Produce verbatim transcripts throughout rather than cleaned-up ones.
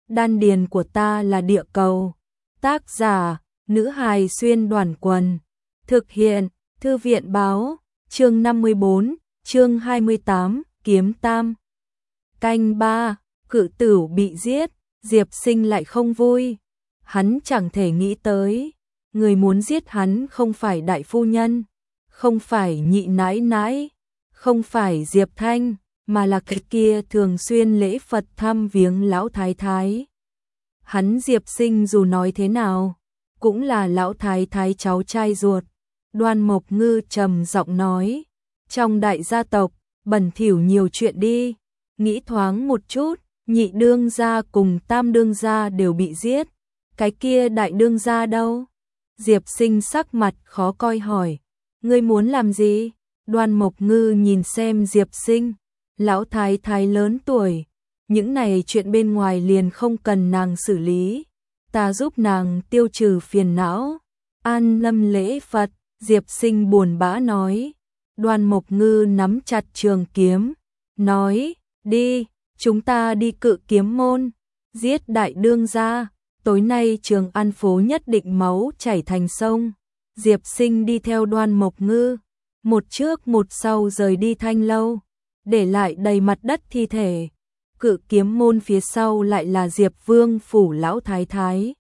đan điền của ta là địa cầu. Tác giả, nữ hài xuyên đoàn quần. Thực hiện, thư viện báo, chương năm mươi bốn, chương hai mươi tám, kiếm tam. Canh ba, cự tửu bị giết, Diệp Sinh lại không vui. Hắn chẳng thể nghĩ tới, người muốn giết hắn không phải đại phu nhân, không phải nhị nãi nãi, không phải Diệp Thanh, mà là cái kia thường xuyên lễ Phật thăm viếng lão thái thái. Hắn Diệp Sinh dù nói thế nào, cũng là lão thái thái cháu trai ruột. Đoan Mộc Ngư trầm giọng nói, trong đại gia tộc, bẩn thỉu nhiều chuyện đi, nghĩ thoáng một chút, nhị đương gia cùng tam đương gia đều bị giết, cái kia đại đương gia đâu? Diệp Sinh sắc mặt khó coi hỏi, ngươi muốn làm gì? Đoan Mộc Ngư nhìn xem Diệp Sinh, lão thái thái lớn tuổi, những này chuyện bên ngoài liền không cần nàng xử lý, ta giúp nàng tiêu trừ phiền não. An lâm lễ Phật, Diệp Sinh buồn bã nói. Đoan Mộc Ngư nắm chặt trường kiếm, nói, đi, chúng ta đi Cự Kiếm môn, giết đại đương gia, tối nay Trường An phố nhất định máu chảy thành sông. Diệp Sinh đi theo Đoan Mộc Ngư, một trước một sau rời đi Thanh lâu, để lại đầy mặt đất thi thể. Cự Kiếm môn phía sau lại là Diệp Vương phủ lão thái thái.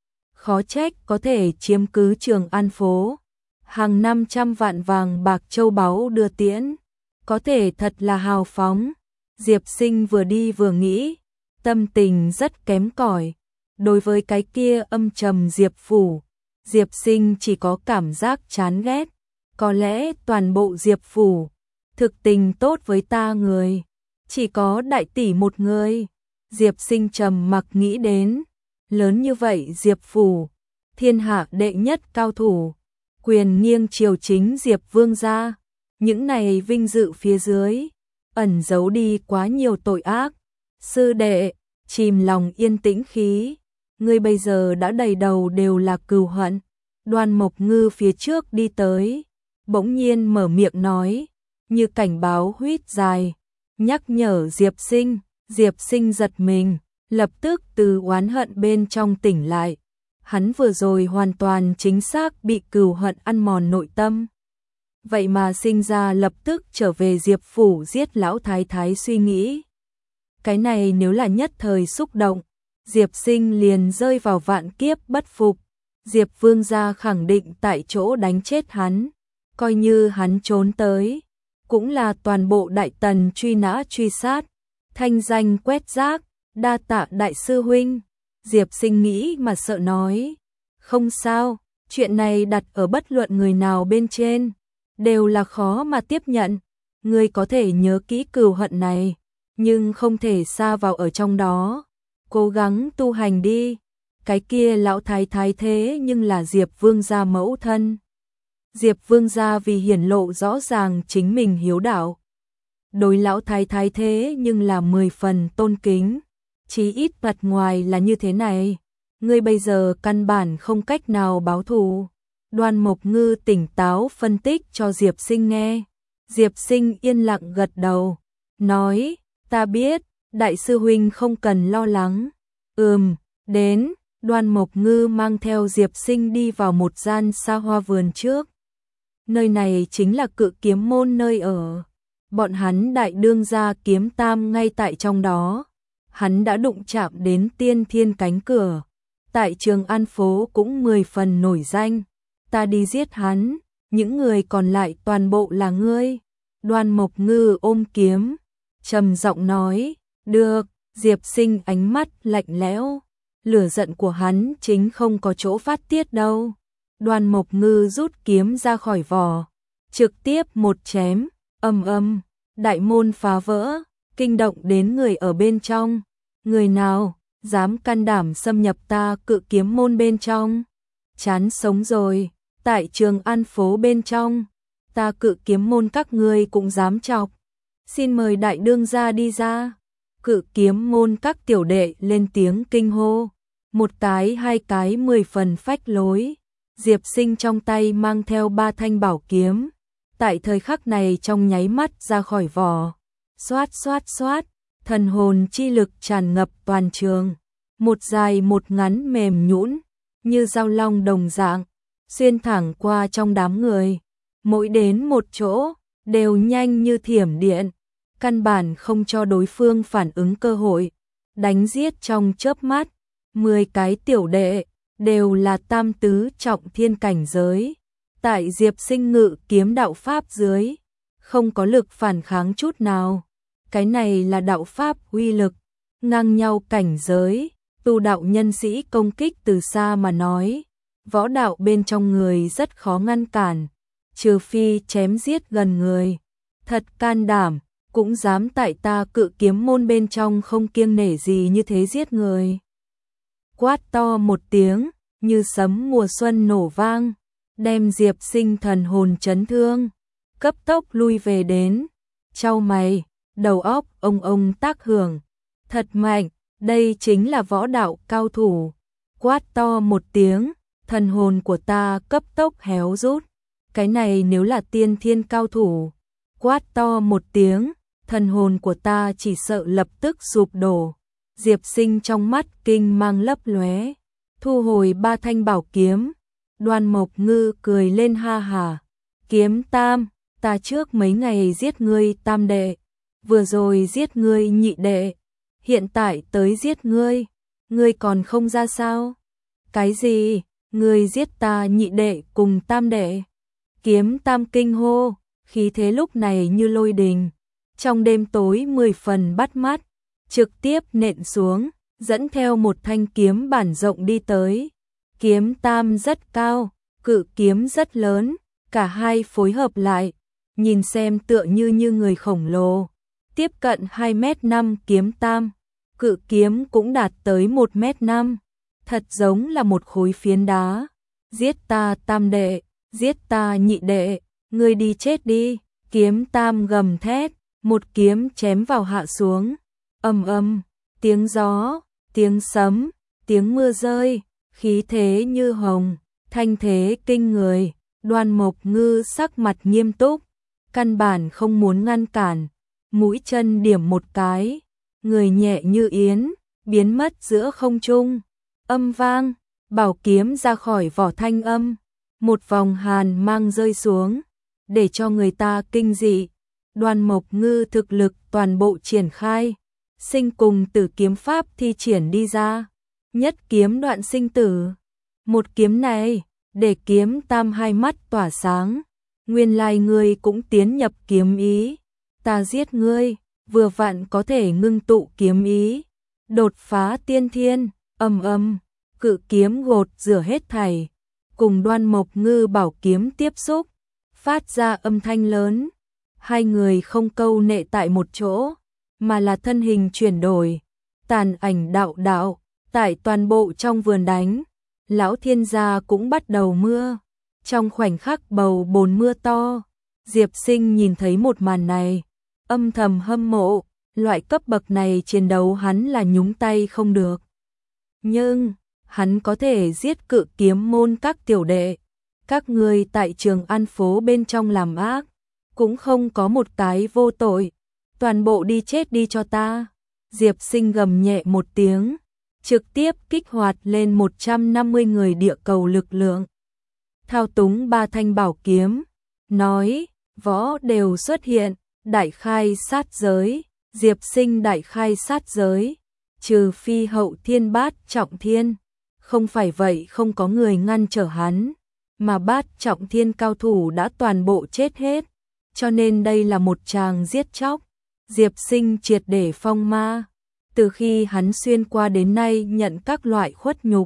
Khó trách có thể chiếm cứ Trường An phố, hàng năm trăm vạn vàng bạc châu báu đưa tiễn, có thể thật là hào phóng. Diệp Sinh vừa đi vừa nghĩ, tâm tình rất kém cỏi. Đối với cái kia âm trầm Diệp phủ, Diệp Sinh chỉ có cảm giác chán ghét. Có lẽ toàn bộ Diệp phủ, thực tình tốt với ta người, chỉ có đại tỷ một người. Diệp Sinh trầm mặc nghĩ đến, lớn như vậy Diệp phủ, thiên hạ đệ nhất cao thủ, quyền nghiêng triều chính Diệp Vương gia, những này vinh dự phía dưới, ẩn giấu đi quá nhiều tội ác. Sư đệ, chìm lòng yên tĩnh khí, ngươi bây giờ đã đầy đầu đều là cừu hận. Đoan Mộc Ngư phía trước đi tới, bỗng nhiên mở miệng nói, như cảnh báo huýt dài, nhắc nhở Diệp Sinh. Diệp Sinh giật mình, lập tức từ oán hận bên trong tỉnh lại. Hắn vừa rồi hoàn toàn chính xác bị cừu hận ăn mòn nội tâm. Vậy mà sinh ra lập tức trở về Diệp phủ giết lão thái thái suy nghĩ. Cái này nếu là nhất thời xúc động, Diệp Sinh liền rơi vào vạn kiếp bất phục. Diệp Vương gia khẳng định tại chỗ đánh chết hắn, coi như hắn trốn tới, cũng là toàn bộ đại tần truy nã truy sát, thanh danh quét rác. Đa tạ đại sư huynh. Diệp Sinh nghĩ mà sợ nói, không sao, chuyện này đặt ở bất luận người nào bên trên, đều là khó mà tiếp nhận. Ngươi có thể nhớ kỹ cừu hận này, nhưng không thể sa vào ở trong đó, cố gắng tu hành đi. Cái kia lão thái thái thế nhưng là Diệp Vương gia mẫu thân. Diệp Vương gia vì hiển lộ rõ ràng chính mình hiếu đạo, đối lão thái thái thế nhưng là mười phần tôn kính. Chí ít mặt ngoài là như thế này, ngươi bây giờ căn bản không cách nào báo thù. Đoan Mộc Ngư tỉnh táo phân tích cho Diệp Sinh nghe. Diệp Sinh yên lặng gật đầu, nói, ta biết, đại sư huynh không cần lo lắng. Ừm, đến. Đoan Mộc Ngư mang theo Diệp Sinh đi vào một gian xa hoa vườn trước. Nơi này chính là Cự Kiếm môn nơi ở. Bọn hắn đại đương gia kiếm tam ngay tại trong đó. Hắn đã đụng chạm đến tiên thiên cánh cửa, tại Trường An phố cũng mười phần nổi danh. Ta đi giết hắn, những người còn lại toàn bộ là ngươi. Đoan Mộc Ngư ôm kiếm, trầm giọng nói, được. Diệp Sinh ánh mắt lạnh lẽo, lửa giận của hắn chính không có chỗ phát tiết đâu. Đoan Mộc Ngư rút kiếm ra khỏi vỏ, trực tiếp một chém, ầm ầm, đại môn phá vỡ, kinh động đến người ở bên trong. Người nào dám can đảm xâm nhập ta Cự Kiếm môn bên trong, chán sống rồi. Tại Trường An phố bên trong, ta Cự Kiếm môn các ngươi cũng dám chọc, xin mời đại đương gia đi ra. Cự Kiếm môn các tiểu đệ lên tiếng kinh hô, một cái hai cái mười phần phách lối. Diệp Sinh trong tay mang theo ba thanh bảo kiếm, tại thời khắc này trong nháy mắt ra khỏi vỏ, xoát xoát xoát, thần hồn chi lực tràn ngập toàn trường. một dài một ngắn mềm nhũn, như dao long đồng dạng, xuyên thẳng qua trong đám người, mỗi đến một chỗ, đều nhanh như thiểm điện, căn bản không cho đối phương phản ứng cơ hội, đánh giết trong chớp mắt, mười cái tiểu đệ, đều là tam tứ trọng thiên cảnh giới, tại Diệp Sinh ngự kiếm đạo pháp dưới, không có lực phản kháng chút nào, cái này là đạo pháp uy lực, ngang nhau cảnh giới, tu đạo nhân sĩ công kích từ xa mà nói, võ đạo bên trong người rất khó ngăn cản, trừ phi chém giết gần người, thật can đảm, cũng dám tại ta cự kiếm môn bên trong không kiêng nể gì như thế giết người. Quát to một tiếng, như sấm mùa xuân nổ vang, đem Diệp Sinh thần hồn chấn thương, cấp tốc lui về đến, chau mày, đầu óc ông ông tác hưởng, thật mạnh, đây chính là võ đạo cao thủ. Quát to một tiếng, thần hồn của ta cấp tốc héo rút, cái này nếu là tiên thiên cao thủ. Quát to một tiếng, thần hồn của ta chỉ sợ lập tức sụp đổ. Diệp Sinh trong mắt kinh mang lấp lóe, thu hồi ba thanh bảo kiếm. Đoan Mộc Ngư cười lên ha hà, Kiếm Tam, ta trước mấy ngày giết ngươi tam đệ, vừa rồi giết ngươi nhị đệ, hiện tại tới giết ngươi, ngươi còn không ra sao? Cái gì? Ngươi giết ta nhị đệ cùng tam đệ? Kiếm Tam kinh hô, khí thế lúc này như lôi đình, trong đêm tối mười phần bắt mắt, trực tiếp nện xuống, dẫn theo một thanh kiếm bản rộng đi tới. Kiếm Tam rất cao, cự kiếm rất lớn, cả hai phối hợp lại, nhìn xem tựa như như người khổng lồ, tiếp cận hai mét năm. Kiếm Tam, cự kiếm cũng đạt tới một mét năm, thật giống là một khối phiến đá. Giết ta tam đệ, giết ta nhị đệ, ngươi đi chết đi. Kiếm Tam gầm thét, một kiếm chém vào hạ xuống, ầm ầm, tiếng gió, tiếng sấm, tiếng mưa rơi, khí thế như hồng, thanh thế kinh người. Đoan Mộc Ngư sắc mặt nghiêm túc, căn bản không muốn ngăn cản, mũi chân điểm một cái, người nhẹ như yến, biến mất giữa không trung. Âm vang, bảo kiếm ra khỏi vỏ thanh âm, một vòng hàn mang rơi xuống, để cho người ta kinh dị. Đoan Mộc Ngư thực lực toàn bộ triển khai, sinh cùng tử kiếm pháp thi triển đi ra, nhất kiếm đoạn sinh tử. Một kiếm này, để Kiếm Tam hai mắt tỏa sáng, nguyên lai ngươi cũng tiến nhập kiếm ý, ta giết ngươi, vừa vặn có thể ngưng tụ kiếm ý, đột phá tiên thiên. Ầm ầm, cự kiếm gột rửa hết thảy, cùng Đoan Mộc Ngư bảo kiếm tiếp xúc, phát ra âm thanh lớn. Hai người không câu nệ tại một chỗ, mà là thân hình chuyển đổi, tàn ảnh đạo đạo, tại toàn bộ trong vườn đánh. Lão thiên gia cũng bắt đầu mưa, trong khoảnh khắc bầu bồn mưa to. Diệp Sinh nhìn thấy một màn này, âm thầm hâm mộ, loại cấp bậc này chiến đấu hắn là nhúng tay không được. Nhưng, hắn có thể giết cự kiếm môn các tiểu đệ, các người tại Trường An phố bên trong làm ác, cũng không có một cái vô tội, toàn bộ đi chết đi cho ta. Diệp Sinh gầm nhẹ một tiếng, trực tiếp kích hoạt lên một trăm năm mươi người địa cầu lực lượng. Thao túng ba thanh bảo kiếm, nói, võ đều xuất hiện, đại khai sát giới. Diệp Sinh đại khai sát giới, trừ phi hậu thiên bát trọng thiên, không phải vậy không có người ngăn trở hắn, mà bát trọng thiên cao thủ đã toàn bộ chết hết, cho nên đây là một tràng giết chóc. Diệp Sinh triệt để phong ma, từ khi hắn xuyên qua đến nay nhận các loại khuất nhục,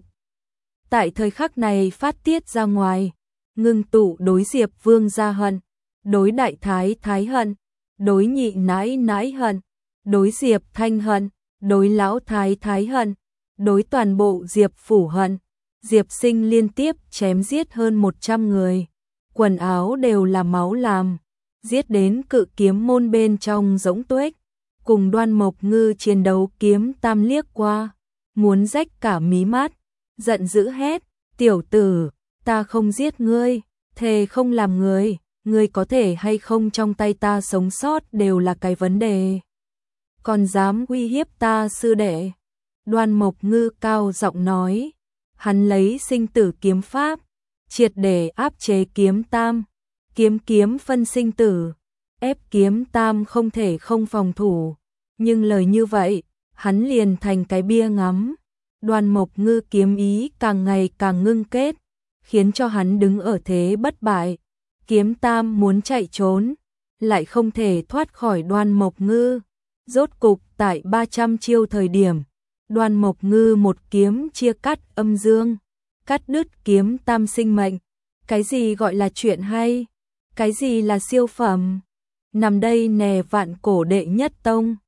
tại thời khắc này phát tiết ra ngoài, ngưng tụ đối Diệp Vương gia hận, đối Đại Thái Thái hận, đối Nhị Nãi Nãi hận, đối Diệp Thanh hận, đối Lão Thái Thái hận, đối toàn bộ Diệp phủ hận. Diệp Sinh liên tiếp chém giết hơn một trăm người, quần áo đều là máu làm, giết đến cự kiếm môn bên trong rỗng tuếch, cùng Đoan Mộc Ngư chiến đấu. Kiếm Tam liếc qua, muốn rách cả mí mắt, giận dữ hét, tiểu tử, ta không giết ngươi, thề không làm người, ngươi có thể hay không trong tay ta sống sót đều là cái vấn đề. Còn dám uy hiếp ta sư đệ, Đoan Mộc Ngư cao giọng nói, hắn lấy sinh tử kiếm pháp, triệt để áp chế kiếm tam, kiếm kiếm phân sinh tử, ép kiếm tam không thể không phòng thủ, nhưng lời như vậy, hắn liền thành cái bia ngắm. Đoan Mộc Ngư kiếm ý càng ngày càng ngưng kết, khiến cho hắn đứng ở thế bất bại. Kiếm tam muốn chạy trốn, lại không thể thoát khỏi Đoan Mộc Ngư. Rốt cục tại ba trăm chiêu thời điểm, Đoan Mộc Ngư một kiếm chia cắt âm dương, cắt đứt kiếm tam sinh mệnh. Cái gì gọi là chuyện hay? Cái gì là siêu phẩm? Nằm đây nè vạn cổ đệ nhất tông.